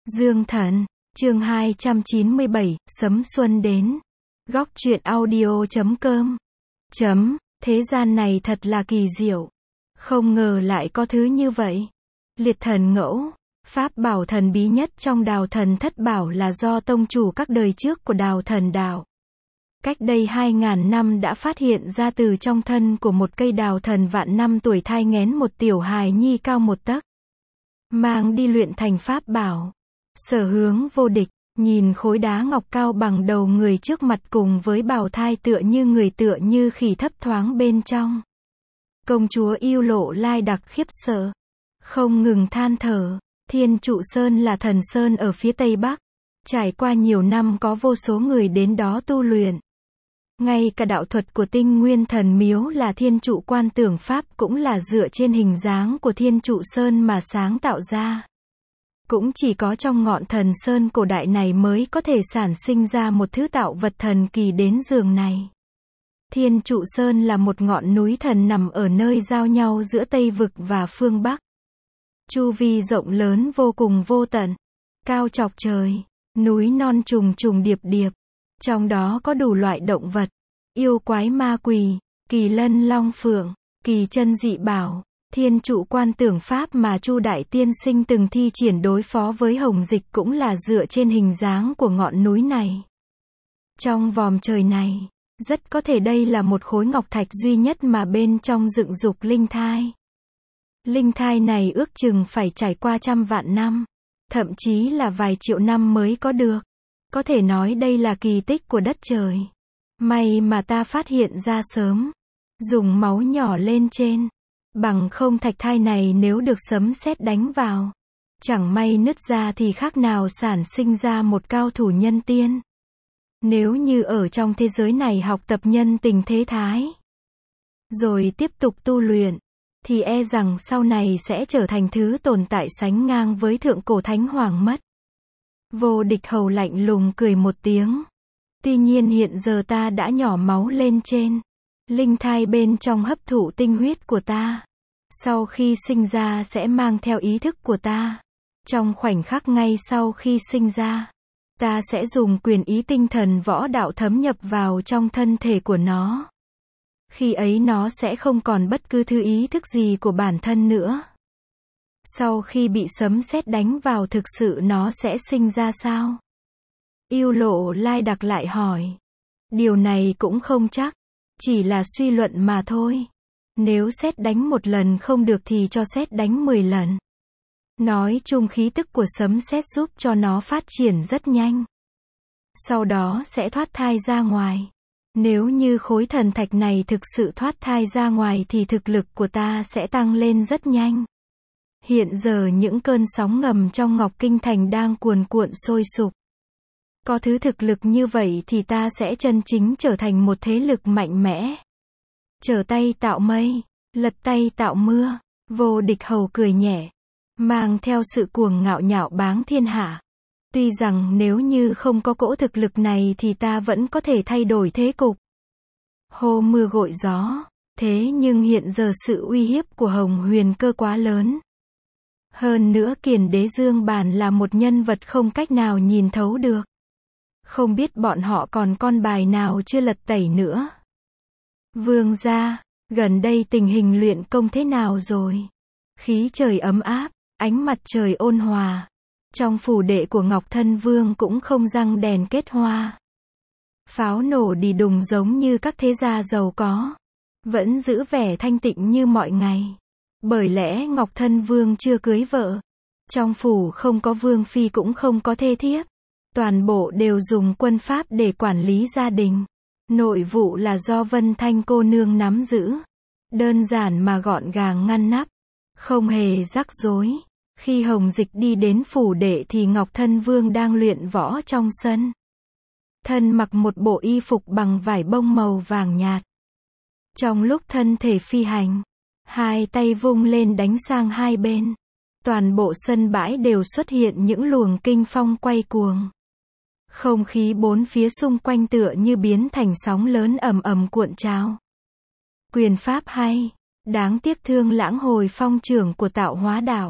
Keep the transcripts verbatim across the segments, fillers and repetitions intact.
Dương Thần, chương hai trăm chín mươi bảy, sấm xuân đến. Góc truyện audio chấm com. Chấm, thế gian này thật là kỳ diệu. Không ngờ lại có thứ như vậy. Liệt thần ngẫu, pháp bảo thần bí nhất trong đào thần thất bảo là do tông chủ các đời trước của đào thần đạo. Cách đây hai ngàn năm đã phát hiện ra từ trong thân của một cây đào thần vạn năm tuổi thai nghén một tiểu hài nhi cao một tấc. Mang đi luyện thành pháp bảo. Sở hướng vô địch, nhìn khối đá ngọc cao bằng đầu người trước mặt cùng với bào thai tựa như người tựa như khỉ thấp thoáng bên trong. Công chúa yêu lộ lai đặc khiếp sợ. Không ngừng than thở, Thiên Trụ Sơn là thần sơn ở phía tây bắc. Trải qua nhiều năm có vô số người đến đó tu luyện. Ngay cả đạo thuật của tinh nguyên thần miếu là Thiên Trụ Quan Tưởng Pháp cũng là dựa trên hình dáng của Thiên Trụ Sơn mà sáng tạo ra. Cũng chỉ có trong ngọn thần sơn cổ đại này mới có thể sản sinh ra một thứ tạo vật thần kỳ đến giường này. Thiên Trụ Sơn là một ngọn núi thần nằm ở nơi giao nhau giữa Tây Vực và phương Bắc. Chu vi rộng lớn vô cùng vô tận, cao chọc trời, núi non trùng trùng điệp điệp. Trong đó có đủ loại động vật, yêu quái ma quỷ, kỳ lân long phượng, kỳ chân dị bảo. Thiên Trụ Quan Tưởng Pháp mà Chu Đại Tiên Sinh từng thi triển đối phó với Hồng Dịch cũng là dựa trên hình dáng của ngọn núi này. Trong vòm trời này, rất có thể đây là một khối ngọc thạch duy nhất mà bên trong dựng dục linh thai. Linh thai này ước chừng phải trải qua trăm vạn năm, thậm chí là vài triệu năm mới có được. Có thể nói đây là kỳ tích của đất trời. May mà ta phát hiện ra sớm, dùng máu nhỏ lên trên. Bằng không thạch thai này nếu được sấm sét đánh vào, chẳng may nứt ra thì khác nào sản sinh ra một cao thủ nhân tiên. Nếu như ở trong thế giới này học tập nhân tình thế thái, rồi tiếp tục tu luyện, thì e rằng sau này sẽ trở thành thứ tồn tại sánh ngang với thượng cổ thánh hoàng mất. Vô Địch hầu lạnh lùng cười một tiếng. Tuy nhiên hiện giờ ta đã nhỏ máu lên trên. Linh thai bên trong hấp thụ tinh huyết của ta. Sau khi sinh ra sẽ mang theo ý thức của ta. Trong khoảnh khắc ngay sau khi sinh ra, ta sẽ dùng quyền ý tinh thần võ đạo thấm nhập vào trong thân thể của nó. Khi ấy nó sẽ không còn bất cứ thứ ý thức gì của bản thân nữa. Sau khi bị sấm sét đánh vào thực sự nó sẽ sinh ra sao? Yêu lộ lai đặc lại hỏi. Điều này cũng không chắc. Chỉ là suy luận mà thôi. Nếu sét đánh một lần không được thì cho sét đánh mười lần. Nói chung khí tức của sấm sét giúp cho nó phát triển rất nhanh. Sau đó sẽ thoát thai ra ngoài. Nếu như khối thần thạch này thực sự thoát thai ra ngoài thì thực lực của ta sẽ tăng lên rất nhanh. Hiện giờ những cơn sóng ngầm trong Ngọc Kinh Thành đang cuồn cuộn sôi sục. Có thứ thực lực như vậy thì ta sẽ chân chính trở thành một thế lực mạnh mẽ. Trở tay tạo mây, lật tay tạo mưa. Vô Địch hầu cười nhẹ, mang theo sự cuồng ngạo nhạo báng thiên hạ. Tuy rằng nếu như không có cỗ thực lực này thì ta vẫn có thể thay đổi thế cục. Hô mưa gội gió, thế nhưng hiện giờ sự uy hiếp của Hồng Huyền Cơ quá lớn. Hơn nữa Kiền Đế Dương Bản là một nhân vật không cách nào nhìn thấu được. Không biết bọn họ còn con bài nào chưa lật tẩy nữa. Vương gia, gần đây tình hình luyện công thế nào rồi? Khí trời ấm áp, ánh mặt trời ôn hòa. Trong phủ đệ của Ngọc Thân Vương cũng không răng đèn kết hoa. Pháo nổ đi đùng giống như các thế gia giàu có. Vẫn giữ vẻ thanh tịnh như mọi ngày. Bởi lẽ Ngọc Thân Vương chưa cưới vợ. Trong phủ không có vương phi cũng không có thê thiếp. Toàn bộ đều dùng quân pháp để quản lý gia đình. Nội vụ là do Vân Thanh cô nương nắm giữ. Đơn giản mà gọn gàng ngăn nắp. Không hề rắc rối. Khi Hồng Dịch đi đến phủ đệ thì Ngọc Thân Vương đang luyện võ trong sân. Thân mặc một bộ y phục bằng vải bông màu vàng nhạt. Trong lúc thân thể phi hành, hai tay vung lên đánh sang hai bên. Toàn bộ sân bãi đều xuất hiện những luồng kinh phong quay cuồng. Không khí bốn phía xung quanh tựa như biến thành sóng lớn ầm ầm cuộn trào. Quyền pháp hay, đáng tiếc Thương Lãng Hồi Phong trưởng của Tạo Hóa Đạo.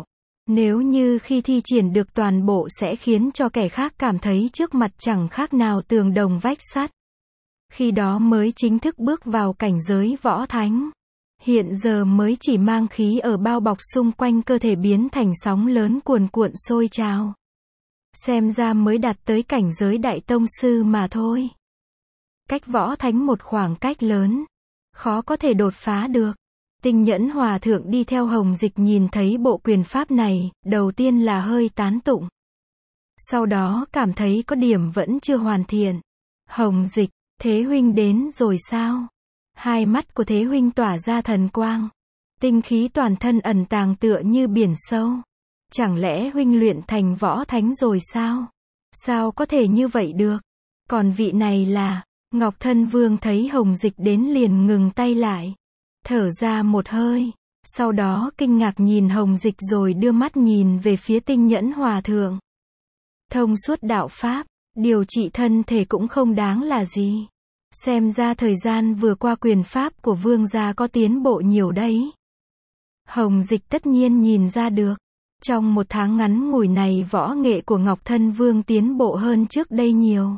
Nếu như khi thi triển được toàn bộ sẽ khiến cho kẻ khác cảm thấy trước mặt chẳng khác nào tường đồng vách sắt. Khi đó mới chính thức bước vào cảnh giới võ thánh. Hiện giờ mới chỉ mang khí ở bao bọc xung quanh cơ thể biến thành sóng lớn cuồn cuộn sôi trào. Xem ra mới đạt tới cảnh giới đại tông sư mà thôi. Cách võ thánh một khoảng cách lớn. Khó có thể đột phá được. Tinh Nhẫn Hòa Thượng đi theo Hồng Dịch nhìn thấy bộ quyền pháp này, đầu tiên là hơi tán tụng. Sau đó cảm thấy có điểm vẫn chưa hoàn thiện. Hồng Dịch, Thế huynh đến rồi sao? Hai mắt của Thế huynh tỏa ra thần quang. Tinh khí toàn thân ẩn tàng tựa như biển sâu. Chẳng lẽ huynh luyện thành võ thánh rồi sao? Sao có thể như vậy được? Còn vị này là... Ngọc Thân Vương thấy Hồng Dịch đến liền ngừng tay lại. Thở ra một hơi. Sau đó kinh ngạc nhìn Hồng Dịch rồi đưa mắt nhìn về phía Tinh Nhẫn Hòa Thượng. Thông suốt đạo pháp, điều trị thân thể cũng không đáng là gì. Xem ra thời gian vừa qua quyền pháp của vương gia có tiến bộ nhiều đấy. Hồng Dịch tất nhiên nhìn ra được. Trong một tháng ngắn ngủi này võ nghệ của Ngọc Thân Vương tiến bộ hơn trước đây nhiều.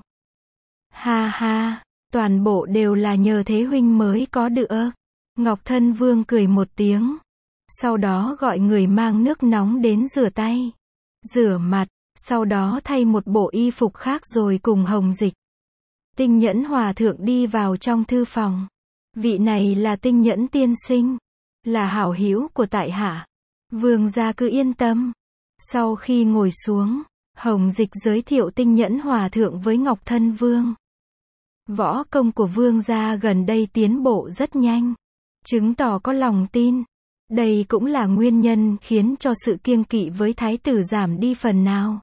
Ha ha, toàn bộ đều là nhờ Thế huynh mới có được. Ngọc Thân Vương cười một tiếng. Sau đó gọi người mang nước nóng đến rửa tay. Rửa mặt, sau đó thay một bộ y phục khác rồi cùng Hồng Dịch. Tinh Nhẫn Hòa Thượng đi vào trong thư phòng. Vị này là Tinh Nhẫn tiên sinh. Là hảo hữu của tại hạ. Vương gia cứ yên tâm. Sau khi ngồi xuống, Hồng Dịch giới thiệu Tinh Nhẫn Hòa Thượng với Ngọc Thân Vương. Võ công của vương gia gần đây tiến bộ rất nhanh. Chứng tỏ có lòng tin. Đây cũng là nguyên nhân khiến cho sự kiêng kỵ với thái tử giảm đi phần nào.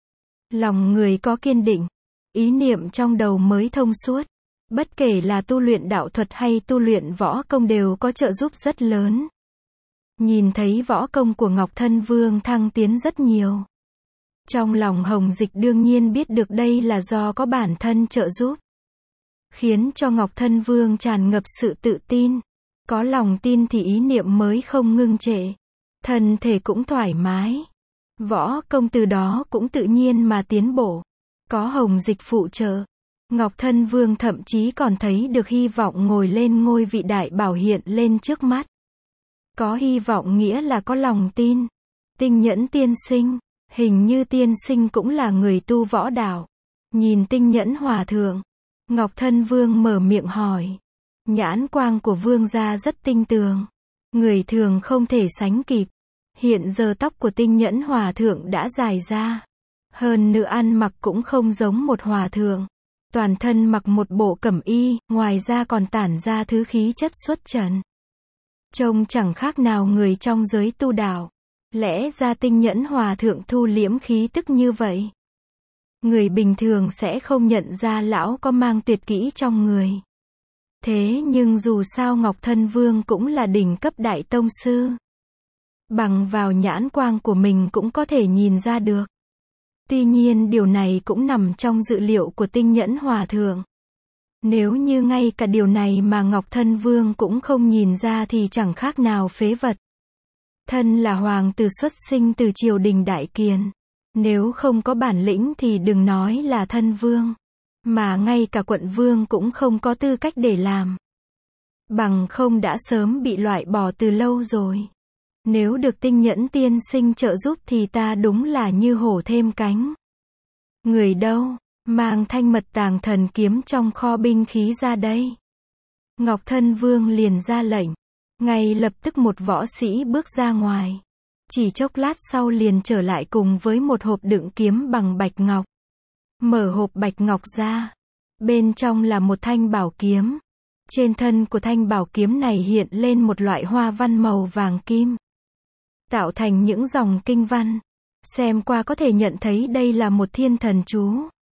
Lòng người có kiên định. Ý niệm trong đầu mới thông suốt. Bất kể là tu luyện đạo thuật hay tu luyện võ công đều có trợ giúp rất lớn. Nhìn thấy võ công của Ngọc Thân Vương thăng tiến rất nhiều. Trong lòng Hồng Dịch đương nhiên biết được đây là do có bản thân trợ giúp. Khiến cho Ngọc Thân Vương tràn ngập sự tự tin. Có lòng tin thì ý niệm mới không ngưng trệ. Thân thể cũng thoải mái. Võ công từ đó cũng tự nhiên mà tiến bộ. Có Hồng Dịch phụ trợ. Ngọc Thân Vương thậm chí còn thấy được hy vọng ngồi lên ngôi vị đại bảo hiện lên trước mắt. Có hy vọng nghĩa là có lòng tin. Tinh Nhẫn tiên sinh, hình như tiên sinh cũng là người tu võ đạo. Nhìn Tinh Nhẫn Hòa Thượng, Ngọc Thân Vương mở miệng hỏi. Nhãn quang của vương gia rất tinh tường. Người thường không thể sánh kịp. Hiện giờ tóc của Tinh Nhẫn Hòa Thượng đã dài ra. Hơn nữa ăn mặc cũng không giống một hòa thượng. Toàn thân mặc một bộ cẩm y, ngoài ra còn tản ra thứ khí chất xuất trần. Trông chẳng khác nào người trong giới tu đạo. Lẽ ra Tinh Nhẫn Hòa Thượng thu liễm khí tức như vậy. Người bình thường sẽ không nhận ra lão có mang tuyệt kỹ trong người. Thế nhưng dù sao Ngọc Thân Vương cũng là đỉnh cấp đại tông sư. Bằng vào nhãn quang của mình cũng có thể nhìn ra được. Tuy nhiên điều này cũng nằm trong dự liệu của Tinh Nhẫn Hòa Thượng. Nếu như ngay cả điều này mà Ngọc Thân Vương cũng không nhìn ra thì chẳng khác nào phế vật. Thân là hoàng tử xuất sinh từ triều đình Đại Kiền. Nếu không có bản lĩnh thì đừng nói là thân vương. Mà ngay cả quận vương cũng không có tư cách để làm. Bằng không đã sớm bị loại bỏ từ lâu rồi. Nếu được Tinh Nhẫn tiên sinh trợ giúp thì ta đúng là như hổ thêm cánh. Người đâu, mang thanh mật tàng thần kiếm trong kho binh khí ra đây. Ngọc Thân Vương liền ra lệnh. Ngay lập tức một võ sĩ bước ra ngoài. Chỉ chốc lát sau liền trở lại cùng với một hộp đựng kiếm bằng bạch ngọc. Mở hộp bạch ngọc ra. Bên trong là một thanh bảo kiếm. Trên thân của thanh bảo kiếm này hiện lên một loại hoa văn màu vàng kim. Tạo thành những dòng kinh văn. Xem qua có thể nhận thấy đây là một thiên thần chú.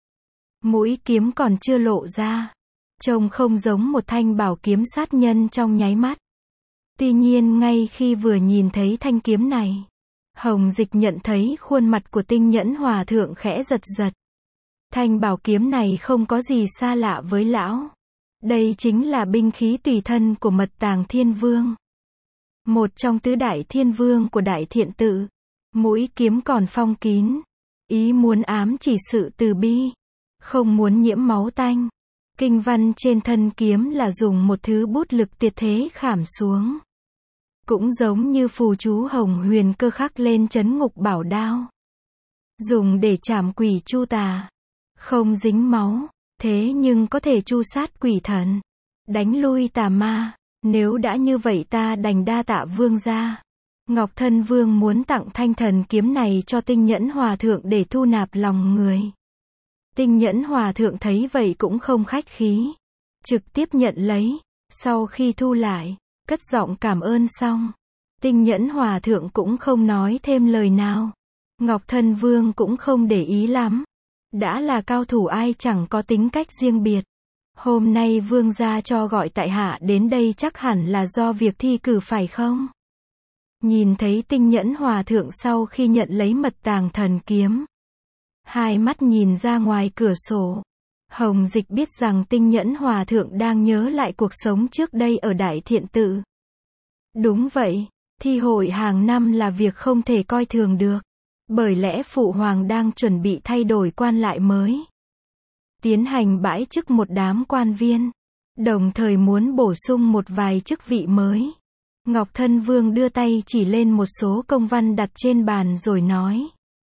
Mũi kiếm còn chưa lộ ra. Trông không giống một thanh bảo kiếm sát nhân trong nháy mắt. Tuy nhiên ngay khi vừa nhìn thấy thanh kiếm này, Hồng Dịch nhận thấy khuôn mặt của Tinh Nhẫn Hòa Thượng khẽ giật giật. Thanh bảo kiếm này không có gì xa lạ với lão. Đây chính là binh khí tùy thân của Mật Tàng Thiên Vương. Một trong tứ đại thiên vương của Đại Thiện Tự. Mũi kiếm còn phong kín. Ý muốn ám chỉ sự từ bi. Không muốn nhiễm máu tanh. Kinh văn trên thân kiếm là dùng một thứ bút lực tuyệt thế khảm xuống. Cũng giống như phù chú hồng huyền cơ khắc lên chấn ngục bảo đao. Dùng để trảm quỷ chu tà. Không dính máu, thế nhưng có thể chu sát quỷ thần. Đánh lui tà ma. Nếu đã như vậy ta đành đa tạ vương gia. Ngọc Thân Vương muốn tặng thanh thần kiếm này cho Tinh Nhẫn Hòa Thượng để thu nạp lòng người. Tinh Nhẫn Hòa Thượng thấy vậy cũng không khách khí. Trực tiếp nhận lấy. Sau khi thu lại, cất giọng cảm ơn xong. Tinh Nhẫn Hòa Thượng cũng không nói thêm lời nào. Ngọc Thân Vương cũng không để ý lắm. Đã là cao thủ ai chẳng có tính cách riêng biệt. Hôm nay vương gia cho gọi tại hạ đến đây chắc hẳn là do việc thi cử phải không? Nhìn thấy Tinh Nhẫn Hòa Thượng sau khi nhận lấy mật tàng thần kiếm. Hai mắt nhìn ra ngoài cửa sổ. Hồng Dịch biết rằng Tinh Nhẫn Hòa Thượng đang nhớ lại cuộc sống trước đây ở Đại Thiện Tự. Đúng vậy, thi hội hàng năm là việc không thể coi thường được. Bởi lẽ Phụ Hoàng đang chuẩn bị thay đổi quan lại mới. Tiến hành bãi chức một đám quan viên. Đồng thời muốn bổ sung một vài chức vị mới. Ngọc Thân Vương đưa tay chỉ lên một số công văn đặt trên bàn rồi nói.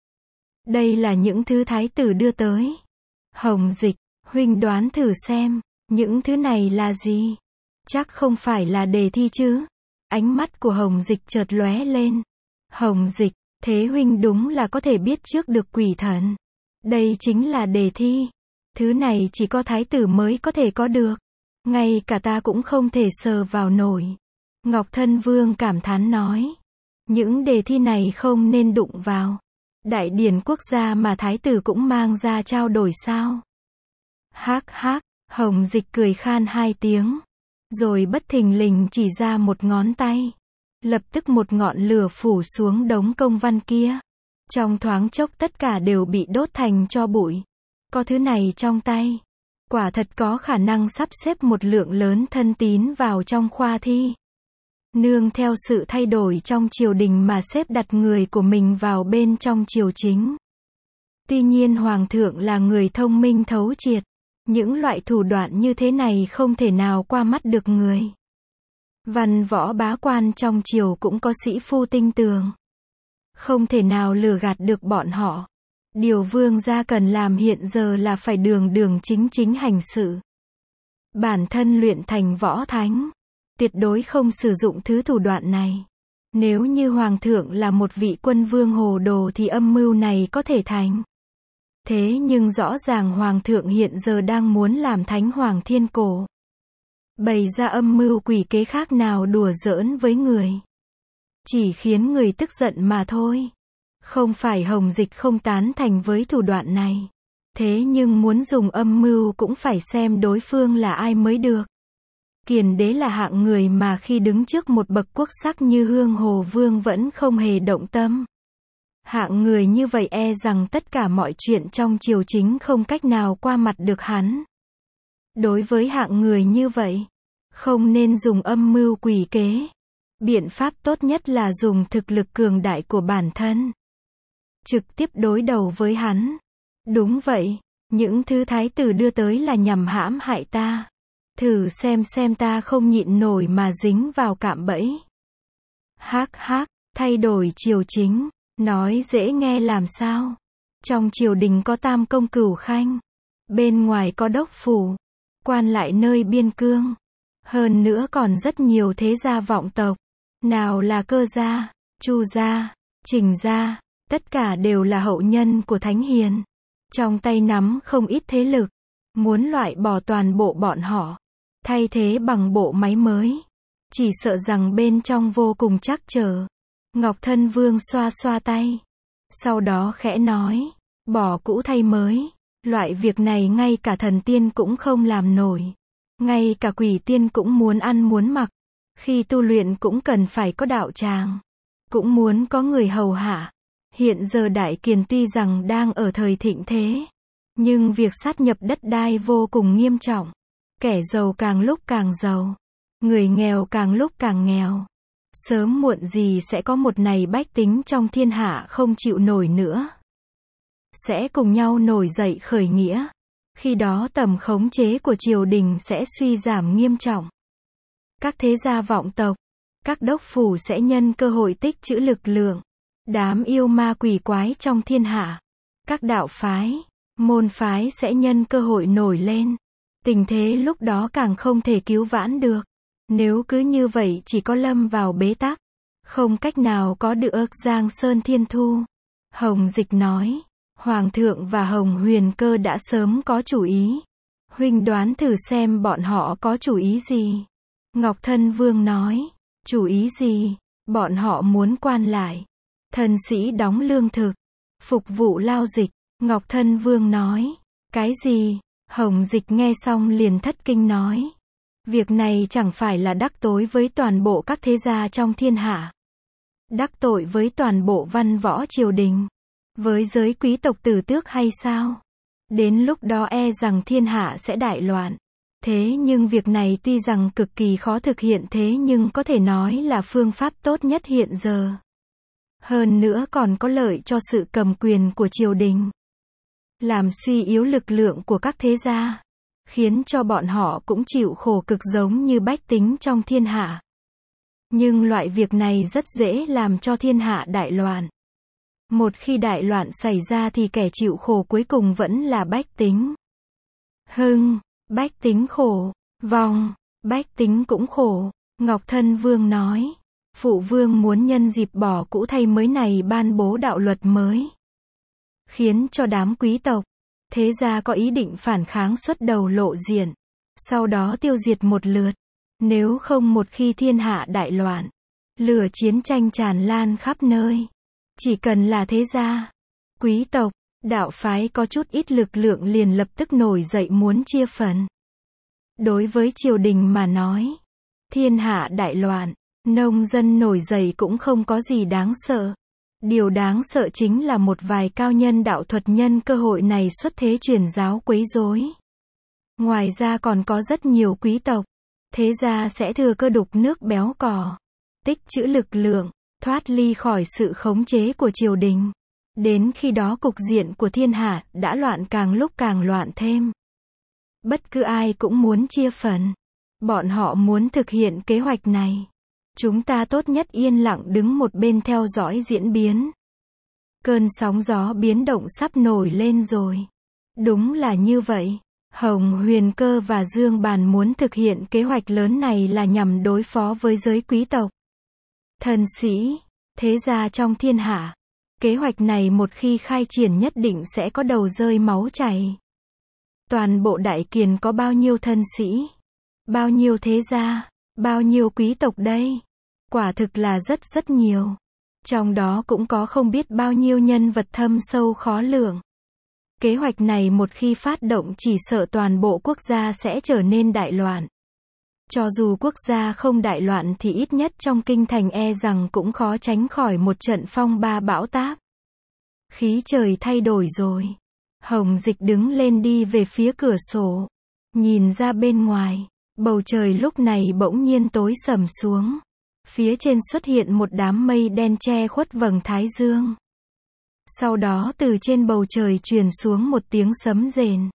Đây là những thứ thái tử đưa tới. Hồng Dịch, huynh đoán thử xem, những thứ này là gì? Chắc không phải là đề thi chứ? Ánh mắt của Hồng Dịch chợt lóe lên. Hồng Dịch, thế huynh đúng là có thể biết trước được quỷ thần. Đây chính là đề thi. Thứ này chỉ có thái tử mới có thể có được. Ngay cả ta cũng không thể sờ vào nổi. Ngọc Thân Vương cảm thán nói. Những đề thi này không nên đụng vào. Đại điển quốc gia mà thái tử cũng mang ra trao đổi sao? Hác hác, Hồng Dịch cười khan hai tiếng. Rồi bất thình lình chỉ ra một ngón tay. Lập tức một ngọn lửa phủ xuống đống công văn kia. Trong thoáng chốc tất cả đều bị đốt thành tro bụi. Có thứ này trong tay. Quả thật có khả năng sắp xếp một lượng lớn thân tín vào trong khoa thi. Nương theo sự thay đổi trong triều đình mà xếp đặt người của mình vào bên trong triều chính. Tuy nhiên Hoàng thượng là người thông minh thấu triệt. Những loại thủ đoạn như thế này không thể nào qua mắt được người. Văn võ bá quan trong triều cũng có sĩ phu tinh tường. Không thể nào lừa gạt được bọn họ. Điều vương gia cần làm hiện giờ là phải đường đường chính chính hành sự. Bản thân luyện thành võ thánh. Tuyệt đối không sử dụng thứ thủ đoạn này. Nếu như Hoàng thượng là một vị quân vương hồ đồ thì âm mưu này có thể thành. Thế nhưng rõ ràng Hoàng thượng hiện giờ đang muốn làm Thánh Hoàng thiên cổ. Bày ra âm mưu quỷ kế khác nào đùa giỡn với người. Chỉ khiến người tức giận mà thôi. Không phải Hồng Dịch không tán thành với thủ đoạn này. Thế nhưng muốn dùng âm mưu cũng phải xem đối phương là ai mới được. Kiền đế là hạng người mà khi đứng trước một bậc quốc sắc như Hương Hồ Vương vẫn không hề động tâm. Hạng người như vậy e rằng tất cả mọi chuyện trong triều chính không cách nào qua mặt được hắn. Đối với hạng người như vậy, không nên dùng âm mưu quỷ kế. Biện pháp tốt nhất là dùng thực lực cường đại của bản thân. Trực tiếp đối đầu với hắn. Đúng vậy, những thứ thái tử đưa tới là nhằm hãm hại ta. Thử xem xem ta không nhịn nổi mà dính vào cạm bẫy. Hác hác, thay đổi triều chính, nói dễ nghe làm sao. Trong triều đình có tam công cửu khanh. Bên ngoài có đốc phủ. Quan lại nơi biên cương. Hơn nữa còn rất nhiều thế gia vọng tộc. Nào là Cơ gia, Chu gia, Trình gia. Tất cả đều là hậu nhân của Thánh Hiền. Trong tay nắm không ít thế lực. Muốn loại bỏ toàn bộ bọn họ. Thay thế bằng bộ máy mới. Chỉ sợ rằng bên trong vô cùng trắc trở. Ngọc Thân Vương xoa xoa tay. Sau đó khẽ nói. Bỏ cũ thay mới. Loại việc này ngay cả thần tiên cũng không làm nổi. Ngay cả quỷ tiên cũng muốn ăn muốn mặc. Khi tu luyện cũng cần phải có đạo tràng. Cũng muốn có người hầu hạ. Hiện giờ Đại Kiền tuy rằng đang ở thời thịnh thế. Nhưng việc sát nhập đất đai vô cùng nghiêm trọng. Kẻ giàu càng lúc càng giàu. Người nghèo càng lúc càng nghèo. Sớm muộn gì sẽ có một ngày bách tính trong thiên hạ không chịu nổi nữa. Sẽ cùng nhau nổi dậy khởi nghĩa. Khi đó tầm khống chế của triều đình sẽ suy giảm nghiêm trọng. Các thế gia vọng tộc, các đốc phủ sẽ nhân cơ hội tích trữ lực lượng. Đám yêu ma quỷ quái trong thiên hạ, các đạo phái, môn phái sẽ nhân cơ hội nổi lên. Tình thế lúc đó càng không thể cứu vãn được. Nếu cứ như vậy chỉ có lâm vào bế tắc, không cách nào có được Giang Sơn Thiên Thu. Hồng Dịch nói, Hoàng thượng và Hồng Huyền Cơ đã sớm có chủ ý. Huynh đoán thử xem bọn họ có chủ ý gì. Ngọc Thân Vương nói, chủ ý gì? Bọn họ muốn quan lại, thân sĩ đóng lương thực, phục vụ lao dịch. Ngọc Thân Vương nói, cái gì? Hồng Dịch nghe xong liền thất kinh nói, việc này chẳng phải là đắc tội với toàn bộ các thế gia trong thiên hạ. Đắc tội với toàn bộ văn võ triều đình, với giới quý tộc tử tước hay sao? Đến lúc đó e rằng thiên hạ sẽ đại loạn. Thế nhưng việc này tuy rằng cực kỳ khó thực hiện thế nhưng có thể nói là phương pháp tốt nhất hiện giờ. Hơn nữa còn có lợi cho sự cầm quyền của triều đình. Làm suy yếu lực lượng của các thế gia, khiến cho bọn họ cũng chịu khổ cực giống như bách tính trong thiên hạ. Nhưng loại việc này rất dễ làm cho thiên hạ đại loạn. Một khi đại loạn xảy ra thì kẻ chịu khổ cuối cùng vẫn là bách tính. Hưng, bách tính khổ, vong, bách tính cũng khổ. Ngọc Thân Vương nói, Phụ Vương muốn nhân dịp bỏ cũ thay mới này ban bố đạo luật mới. Khiến cho đám quý tộc, thế gia có ý định phản kháng xuất đầu lộ diện. Sau đó tiêu diệt một lượt. Nếu không một khi thiên hạ đại loạn, lửa chiến tranh tràn lan khắp nơi. Chỉ cần là thế gia, quý tộc, đạo phái có chút ít lực lượng liền lập tức nổi dậy muốn chia phần. Đối với triều đình mà nói, thiên hạ đại loạn, nông dân nổi dậy cũng không có gì đáng sợ. Điều đáng sợ chính là một vài cao nhân đạo thuật nhân cơ hội này xuất thế truyền giáo quấy rối. Ngoài ra còn có rất nhiều quý tộc, thế gia sẽ thừa cơ đục nước béo cò, tích trữ lực lượng, thoát ly khỏi sự khống chế của triều đình. Đến khi đó cục diện của thiên hạ đã loạn càng lúc càng loạn thêm. Bất cứ ai cũng muốn chia phần. Bọn họ muốn thực hiện kế hoạch này. Chúng ta tốt nhất yên lặng đứng một bên theo dõi diễn biến. Cơn sóng gió biến động sắp nổi lên rồi. Đúng là như vậy. Hồng Huyền Cơ và Dương Bàn muốn thực hiện kế hoạch lớn này là nhằm đối phó với giới quý tộc, thần sĩ, thế gia trong thiên hạ. Kế hoạch này một khi khai triển nhất định sẽ có đầu rơi máu chảy. Toàn bộ Đại Kiền có bao nhiêu thân sĩ, bao nhiêu thế gia, bao nhiêu quý tộc đây? Quả thực là rất rất nhiều. Trong đó cũng có không biết bao nhiêu nhân vật thâm sâu khó lường. Kế hoạch này một khi phát động chỉ sợ toàn bộ quốc gia sẽ trở nên đại loạn. Cho dù quốc gia không đại loạn thì ít nhất trong kinh thành e rằng cũng khó tránh khỏi một trận phong ba bão táp. Khí trời thay đổi rồi. Hồng Dịch đứng lên đi về phía cửa sổ. Nhìn ra bên ngoài, bầu trời lúc này bỗng nhiên tối sầm xuống. Phía trên xuất hiện một đám mây đen che khuất vầng thái dương. Sau đó từ trên bầu trời truyền xuống một tiếng sấm rền.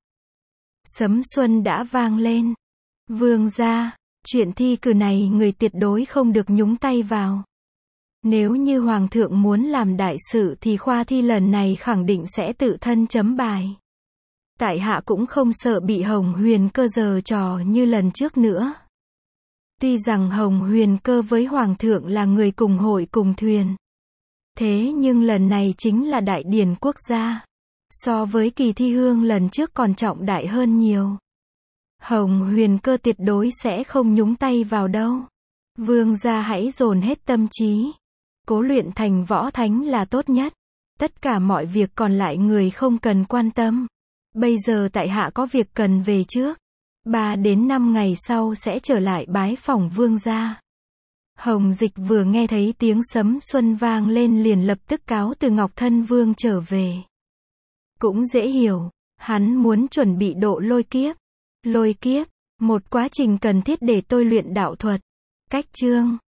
Sấm xuân đã vang lên. Vương gia, chuyện thi cử này người tuyệt đối không được nhúng tay vào. Nếu như Hoàng thượng muốn làm đại sự thì khoa thi lần này khẳng định sẽ tự thân chấm bài. Tại hạ cũng không sợ bị Hồng Huyền Cơ giở trò như lần trước nữa. Tuy rằng Hồng Huyền Cơ với Hoàng thượng là người cùng hội cùng thuyền. Thế nhưng lần này chính là đại điển quốc gia. So với kỳ thi hương lần trước còn trọng đại hơn nhiều. Hồng Huyền Cơ tuyệt đối sẽ không nhúng tay vào đâu. Vương gia hãy dồn hết tâm trí. Cố luyện thành võ thánh là tốt nhất. Tất cả mọi việc còn lại người không cần quan tâm. Bây giờ tại hạ có việc cần về trước. Ba đến năm ngày sau sẽ trở lại bái phỏng vương gia. Hồng Dịch vừa nghe thấy tiếng sấm xuân vang lên liền lập tức cáo từ Ngọc Thân Vương trở về. Cũng dễ hiểu, hắn muốn chuẩn bị độ lôi kiếp. Lôi kiếp, một quá trình cần thiết để tôi luyện đạo thuật. Cách chương